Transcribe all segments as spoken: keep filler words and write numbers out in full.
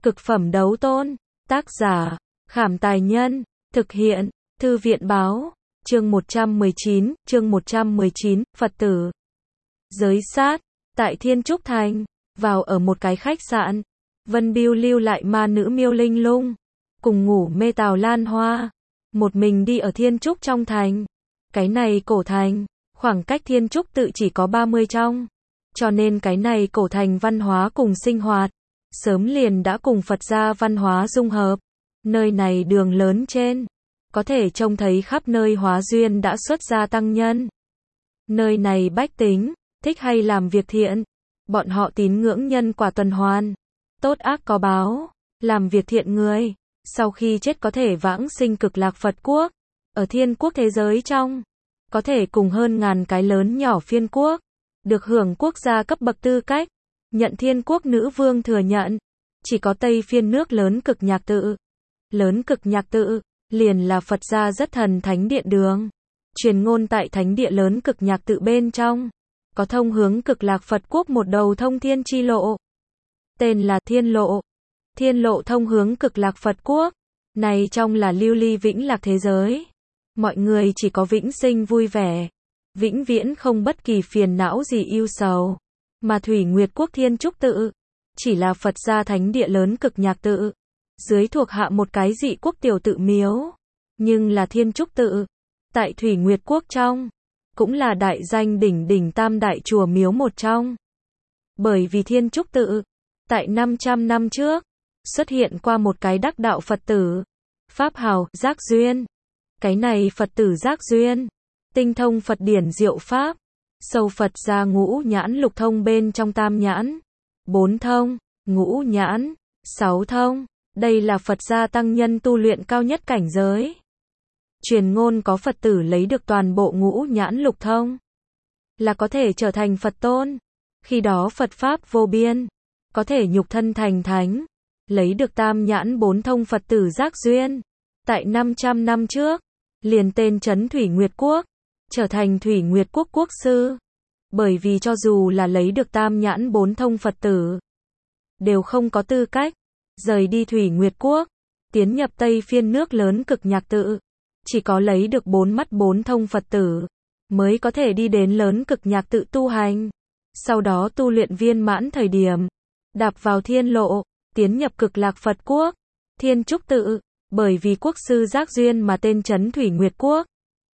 Cực phẩm đấu tôn. Tác giả, Khảm Tài Nhân. Thực hiện, Thư viện Báo. Chương một trăm mười chín, chương một trăm mười chín, Phật tử. Giới sát, tại Thiên Trúc Thành, vào ở một cái khách sạn. Vân Biêu lưu lại ma nữ Miêu Linh Lung, cùng ngủ mê Tào Lan Hoa. Một mình đi ở Thiên Trúc trong thành. Cái này cổ thành, khoảng cách Thiên Trúc tự chỉ có ba mươi trong. Cho nên cái này cổ thành văn hóa cùng sinh hoạt, sớm liền đã cùng Phật gia văn hóa dung hợp. Nơi này đường lớn trên, có thể trông thấy khắp nơi hóa duyên đã xuất gia tăng nhân. Nơi này bách tính, thích hay làm việc thiện. Bọn họ tín ngưỡng nhân quả tuần hoàn. Tốt ác có báo, làm việc thiện người, sau khi chết có thể vãng sinh cực lạc Phật quốc. Ở thiên quốc thế giới trong, có thể cùng hơn ngàn cái lớn nhỏ phiên quốc, được hưởng quốc gia cấp bậc tư cách, nhận thiên quốc nữ vương thừa nhận. Chỉ có Tây phiên nước lớn cực nhạc tự. Lớn cực nhạc tự, liền là Phật gia rất thần thánh điện đường. Truyền ngôn tại thánh địa lớn cực nhạc tự bên trong, có thông hướng cực lạc Phật quốc một đầu thông thiên chi lộ. Tên là Thiên Lộ. Thiên Lộ thông hướng cực lạc Phật quốc. Này trong là lưu ly vĩnh lạc thế giới. Mọi người chỉ có vĩnh sinh vui vẻ. Vĩnh viễn không bất kỳ phiền não gì ưu sầu. Mà Thủy Nguyệt quốc Thiên Trúc tự, chỉ là Phật gia thánh địa lớn cực nhạc tự. Dưới thuộc hạ một cái dị quốc tiểu tự miếu. Nhưng là Thiên Trúc tự. Tại Thủy Nguyệt quốc trong, cũng là đại danh đỉnh đỉnh tam đại chùa miếu một trong. Bởi vì Thiên Trúc tự, tại năm trăm năm trước, xuất hiện qua một cái đắc đạo Phật tử. Pháp hào, Giác Duyên. Cái này Phật tử Giác Duyên, tinh thông Phật điển diệu Pháp. Sâu Phật gia ngũ nhãn lục thông bên trong tam nhãn. Bốn thông, ngũ nhãn, sáu thông. Đây là Phật gia tăng nhân tu luyện cao nhất cảnh giới. Truyền ngôn có Phật tử lấy được toàn bộ ngũ nhãn lục thông, là có thể trở thành Phật tôn. Khi đó Phật Pháp vô biên, có thể nhục thân thành thánh. Lấy được tam nhãn bốn thông Phật tử Giác Duyên, tại năm trăm năm trước, liền tên trấn Thủy Nguyệt Quốc, trở thành Thủy Nguyệt Quốc quốc sư. Bởi vì cho dù là lấy được tam nhãn bốn thông Phật tử, đều không có tư cách rời đi Thủy Nguyệt Quốc, tiến nhập Tây phiên nước lớn cực nhạc tự. Chỉ có lấy được bốn mắt bốn thông Phật tử, mới có thể đi đến lớn cực nhạc tự tu hành. Sau đó tu luyện viên mãn thời điểm, đạp vào Thiên Lộ, tiến nhập cực lạc Phật quốc, Thiên Trúc tự. Bởi vì quốc sư Giác Duyên mà tên trấn Thủy Nguyệt Quốc.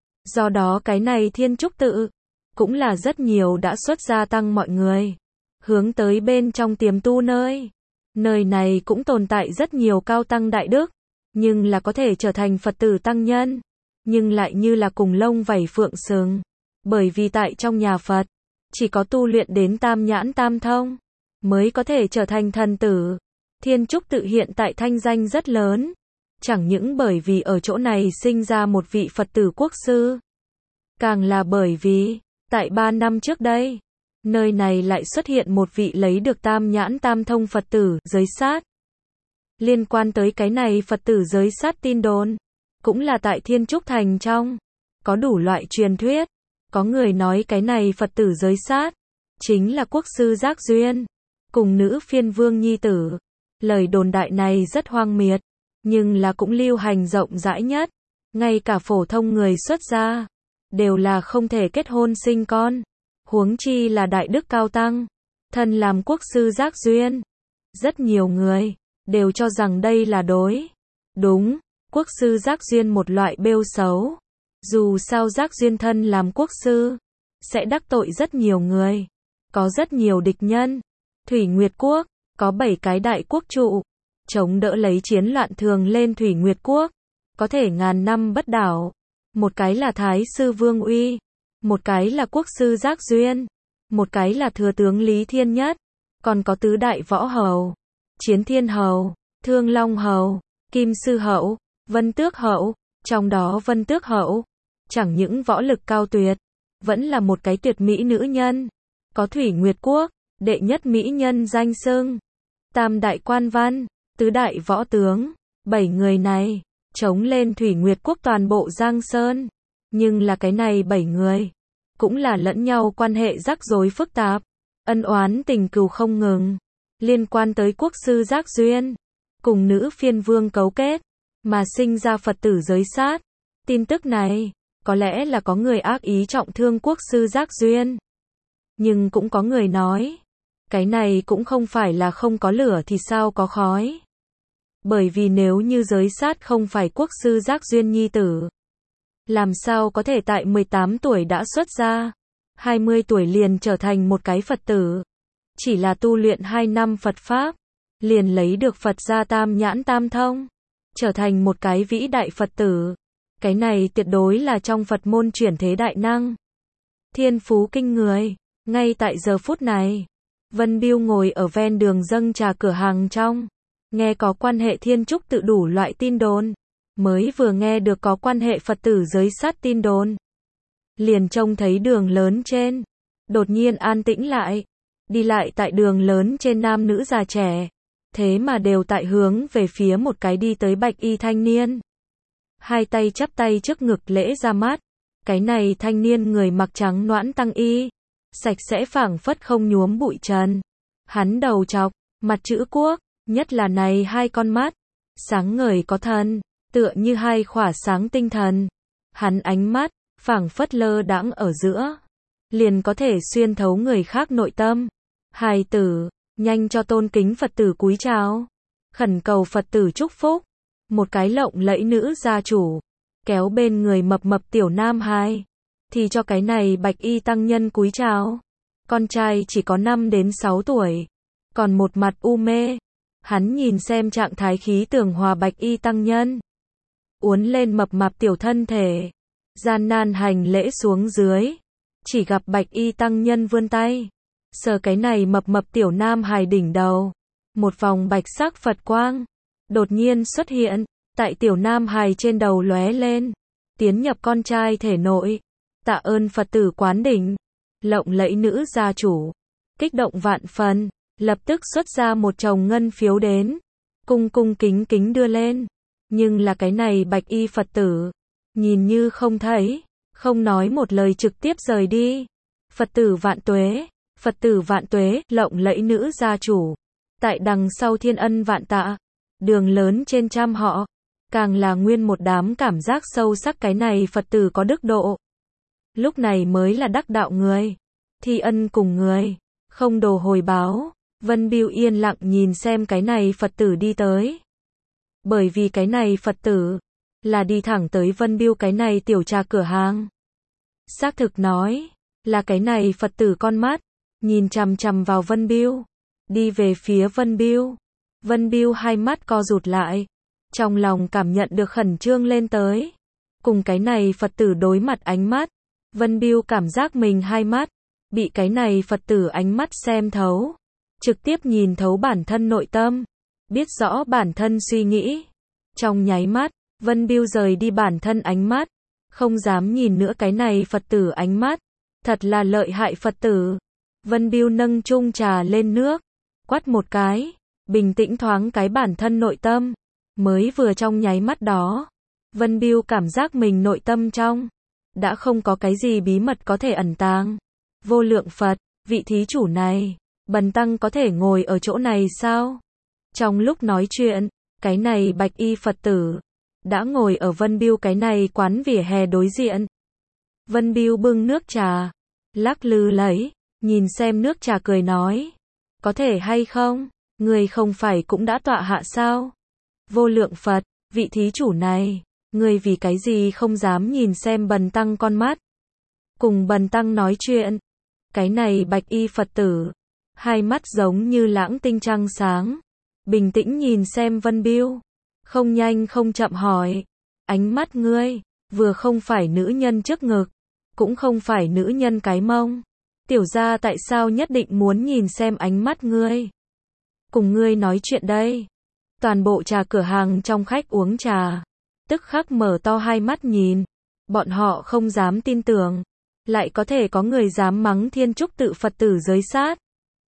Do đó cái này Thiên Trúc tự, cũng là rất nhiều đã xuất gia tăng mọi người hướng tới bên trong tiềm tu nơi. Nơi này cũng tồn tại rất nhiều cao tăng đại đức, nhưng là có thể trở thành Phật tử tăng nhân, nhưng lại như là cùng lông vảy phượng sừng. Bởi vì tại trong nhà Phật, chỉ có tu luyện đến tam nhãn tam thông, mới có thể trở thành thần tử. Thiên Trúc tự hiện tại thanh danh rất lớn, chẳng những bởi vì ở chỗ này sinh ra một vị Phật tử quốc sư, càng là bởi vì, tại ba năm trước đây, nơi này lại xuất hiện một vị lấy được tam nhãn tam thông Phật tử giới sát. Liên quan tới cái này Phật tử giới sát tin đồn, cũng là tại Thiên Trúc Thành trong, có đủ loại truyền thuyết. Có người nói cái này Phật tử giới sát, chính là quốc sư Giác Duyên, cùng nữ phiên vương nhi tử. Lời đồn đại này rất hoang miệt, nhưng là cũng lưu hành rộng rãi nhất. Ngay cả phổ thông người xuất gia, đều là không thể kết hôn sinh con. Huống chi là đại đức cao tăng, thân làm quốc sư Giác Duyên. Rất nhiều người đều cho rằng đây là đối đúng quốc sư Giác Duyên một loại bêu xấu. Dù sao Giác Duyên thân làm quốc sư, sẽ đắc tội rất nhiều người, có rất nhiều địch nhân. Thủy Nguyệt Quốc, có bảy cái đại quốc trụ, chống đỡ lấy chiến loạn thường lên Thủy Nguyệt Quốc, có thể ngàn năm bất đảo. Một cái là Thái sư Vương Uy, một cái là quốc sư Giác Duyên, một cái là thừa tướng Lý Thiên Nhất, còn có tứ đại võ hầu, Chiến Thiên hầu, Thương Long hầu, Kim sư hậu, Vân Tước hậu. Trong đó Vân Tước hậu, chẳng những võ lực cao tuyệt, vẫn là một cái tuyệt mỹ nữ nhân, có Thủy Nguyệt Quốc đệ nhất mỹ nhân danh xưng. Tam đại quan văn, tứ đại võ tướng, bảy người này chống lên Thủy Nguyệt Quốc toàn bộ Giang Sơn. Nhưng là cái này bảy người, cũng là lẫn nhau quan hệ rắc rối phức tạp, ân oán tình cừu không ngừng. Liên quan tới quốc sư Giác Duyên, cùng nữ phiên vương cấu kết, mà sinh ra Phật tử giới sát. Tin tức này, có lẽ là có người ác ý trọng thương quốc sư Giác Duyên. Nhưng cũng có người nói, cái này cũng không phải là không có lửa thì sao có khói. Bởi vì nếu như giới sát không phải quốc sư Giác Duyên nhi tử, làm sao có thể tại mười tám tuổi đã xuất gia, hai mươi tuổi liền trở thành một cái Phật tử. Chỉ là tu luyện hai năm Phật Pháp, liền lấy được Phật gia tam nhãn tam thông, trở thành một cái vĩ đại Phật tử. Cái này tuyệt đối là trong Phật môn chuyển thế đại năng. Thiên phú kinh người. Ngay tại giờ phút này, Vân Biêu ngồi ở ven đường dâng trà cửa hàng trong, nghe có quan hệ thiên trúc tự đủ loại tin đồn, mới vừa nghe được có quan hệ Phật tử giới sát tin đồn, liền trông thấy đường lớn trên, đột nhiên an tĩnh lại, đi lại tại đường lớn trên nam nữ già trẻ, thế mà đều tại hướng về phía một cái đi tới bạch y thanh niên. Hai tay chắp tay trước ngực lễ ra mắt, cái này thanh niên người mặc trắng noãn tăng y, sạch sẽ phảng phất không nhuốm bụi trần. Hắn đầu trọc, mặt chữ quốc, nhất là này hai con mắt, sáng ngời có thần, tựa như hai khỏa sáng tinh thần. Hắn ánh mắt, phảng phất lơ đãng ở giữa, liền có thể xuyên thấu người khác nội tâm. Hài tử, nhanh cho tôn kính Phật tử cúi chào, khẩn cầu Phật tử chúc phúc. Một cái lộng lẫy nữ gia chủ, kéo bên người mập mập tiểu nam hài, thì cho cái này bạch y tăng nhân cúi chào. Con trai chỉ có năm đến sáu tuổi, còn một mặt u mê. Hắn nhìn xem trạng thái khí tường hòa bạch y tăng nhân, uốn lên mập mạp tiểu thân thể, gian nan hành lễ xuống dưới, chỉ gặp bạch y tăng nhân vươn tay, sờ cái này mập mập tiểu nam hài đỉnh đầu, một vòng bạch sắc Phật quang đột nhiên xuất hiện, tại tiểu nam hài trên đầu lóe lên, tiến nhập con trai thể nội. Tạ ơn Phật tử quán đỉnh. Lộng lẫy nữ gia chủ, kích động vạn phần, lập tức xuất ra một chồng ngân phiếu đến, cung cung kính kính đưa lên. Nhưng là cái này bạch y Phật tử, nhìn như không thấy, không nói một lời trực tiếp rời đi. Phật tử vạn tuế, Phật tử vạn tuế, lộng lẫy nữ gia chủ, tại đằng sau thiên ân vạn tạ, đường lớn trên trăm họ, càng là nguyên một đám cảm giác sâu sắc cái này Phật tử có đức độ. Lúc này mới là đắc đạo người, thi ân cùng người, không đồ hồi báo. Vân Biêu yên lặng nhìn xem cái này Phật tử đi tới. Bởi vì cái này Phật tử, là đi thẳng tới Vân Biêu cái này tiểu trà cửa hàng. Xác thực nói, là cái này Phật tử con mắt, nhìn chằm chằm vào Vân Biêu, đi về phía Vân Biêu. Vân Biêu hai mắt co rụt lại, trong lòng cảm nhận được khẩn trương lên tới. Cùng cái này Phật tử đối mặt ánh mắt, Vân Biêu cảm giác mình hai mắt, bị cái này Phật tử ánh mắt xem thấu, trực tiếp nhìn thấu bản thân nội tâm, biết rõ bản thân suy nghĩ. Trong nháy mắt, Vân Biêu rời đi bản thân ánh mắt, không dám nhìn nữa cái này Phật tử ánh mắt, thật là lợi hại Phật tử. Vân Biêu nâng chung trà lên nước, quát một cái, bình tĩnh thoáng cái bản thân nội tâm, mới vừa trong nháy mắt đó, Vân Biêu cảm giác mình nội tâm trong, đã không có cái gì bí mật có thể ẩn tàng. Vô lượng Phật, vị thí chủ này, bần tăng có thể ngồi ở chỗ này sao? Trong lúc nói chuyện, cái này bạch y Phật tử, đã ngồi ở Vân Biêu cái này quán vỉa hè đối diện. Vân Biêu bưng nước trà, lắc lư lấy, nhìn xem nước trà cười nói, có thể hay không, người không phải cũng đã tọa hạ sao? Vô lượng Phật, vị thí chủ này, người vì cái gì không dám nhìn xem bần tăng con mắt, cùng bần tăng nói chuyện. Cái này bạch y Phật tử, hai mắt giống như lãng tinh trăng sáng, bình tĩnh nhìn xem Vân Biêu, không nhanh không chậm hỏi, ánh mắt ngươi, vừa không phải nữ nhân trước ngực, cũng không phải nữ nhân cái mông, tiểu gia tại sao nhất định muốn nhìn xem ánh mắt ngươi, cùng ngươi nói chuyện đây. Toàn bộ trà cửa hàng trong khách uống trà, tức khắc mở to hai mắt nhìn, bọn họ không dám tin tưởng, lại có thể có người dám mắng thiên trúc tự Phật tử giới sát.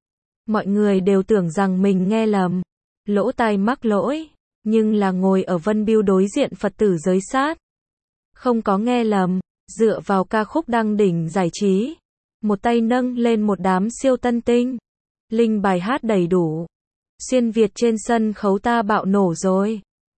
Mọi người đều tưởng rằng mình nghe lầm, lỗ tai mắc lỗi, nhưng là ngồi ở Vân Biêu đối diện Phật tử giới sát. Không có nghe lầm, dựa vào ca khúc đăng đỉnh giải trí, một tay nâng lên một đám siêu tân tinh, linh bài hát đầy đủ, Xuyên Việt trên sân khấu ta bạo nổ rồi.